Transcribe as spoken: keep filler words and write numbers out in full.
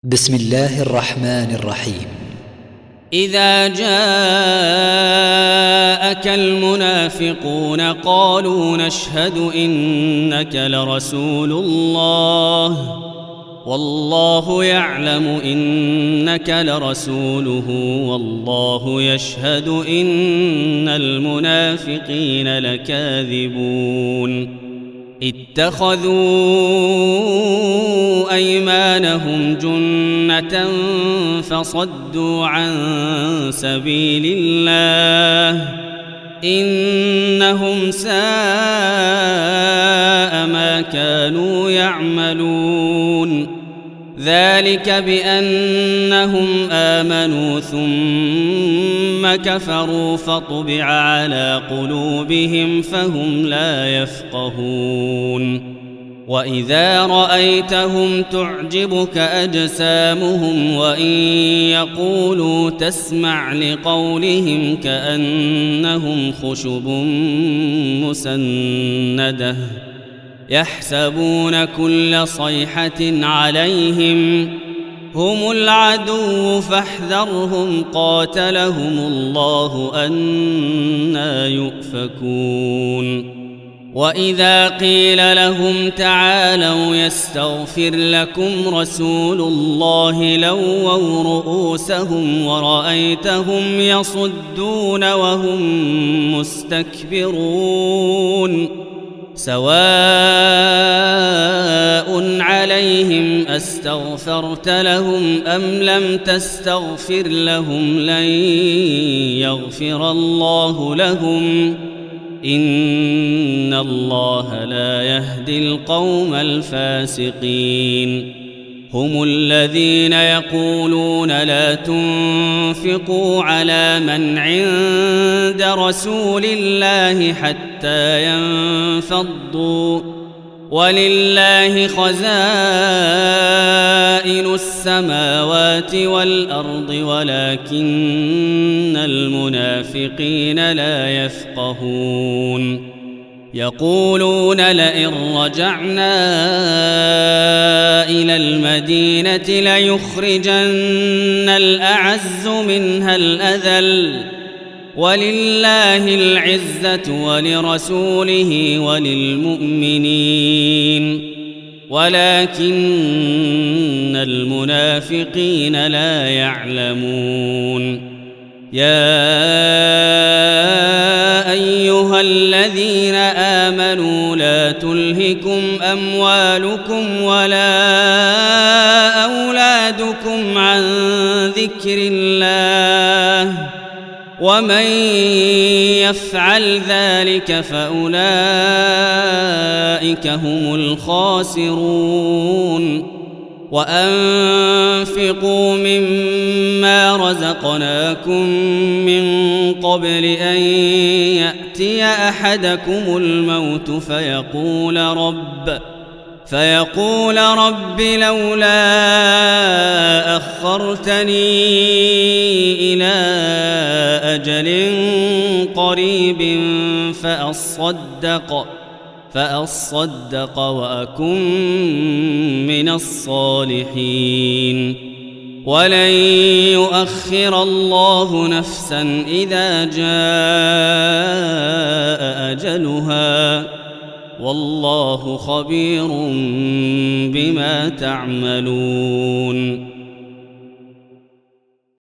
بسم الله الرحمن الرحيم. إذا جاءك المنافقون قالوا نشهد إنك لرسول الله والله يعلم إنك لرسوله والله يشهد إن المنافقين لكاذبون. اتخذوا أيمانهم جنة فصدوا عن سبيل الله إنهم ساء ما كانوا يعملون. ذلك بأنهم آمنوا ثم كفروا فطبع على قلوبهم فهم لا يفقهون. وإذا رأيتهم تعجبك أجسامهم وإن يقولوا تسمع لقولهم كأنهم خشب مسندة يحسبون كل صيحة عليهم هم العدو فاحذرهم قاتلهم الله أنى يؤفكون. وإذا قيل لهم تعالوا يستغفر لكم رسول الله لووا رؤوسهم ورأيتهم يصدون وهم مستكبرون. سواء عليهم أستغفرت لهم أم لم تستغفر لهم لن يغفر الله لهم إن الله لا يهدي القوم الفاسقين. هم الذين يقولون لا تنفقوا على من عند رسول الله حتى ينفضوا ولله خزائن السماوات والأرض ولكن المنافقين لا يفقهون. يقولون لئن رجعنا إلى المدينة ليخرجن الأعز منها الأذل ولله العزة ولرسوله وللمؤمنين ولكن المنافقين لا يعلمون. يا أيها الذين آمنوا لا تلهكم أموالكم ولا أولادكم عن ذكر الله ومن يفعل ذلك فأولئك هم الخاسرون. وأنفقوا مما رزقناكم من قبل أن يأتي أحدكم الموت فيقول رب فيقول رب لولا أخرتني إلى أجل قريب فأصدق فأصدق وأكن من الصالحين. ولن يؤخر الله نفسا إذا جاء أجلها والله خبير بما تعملون.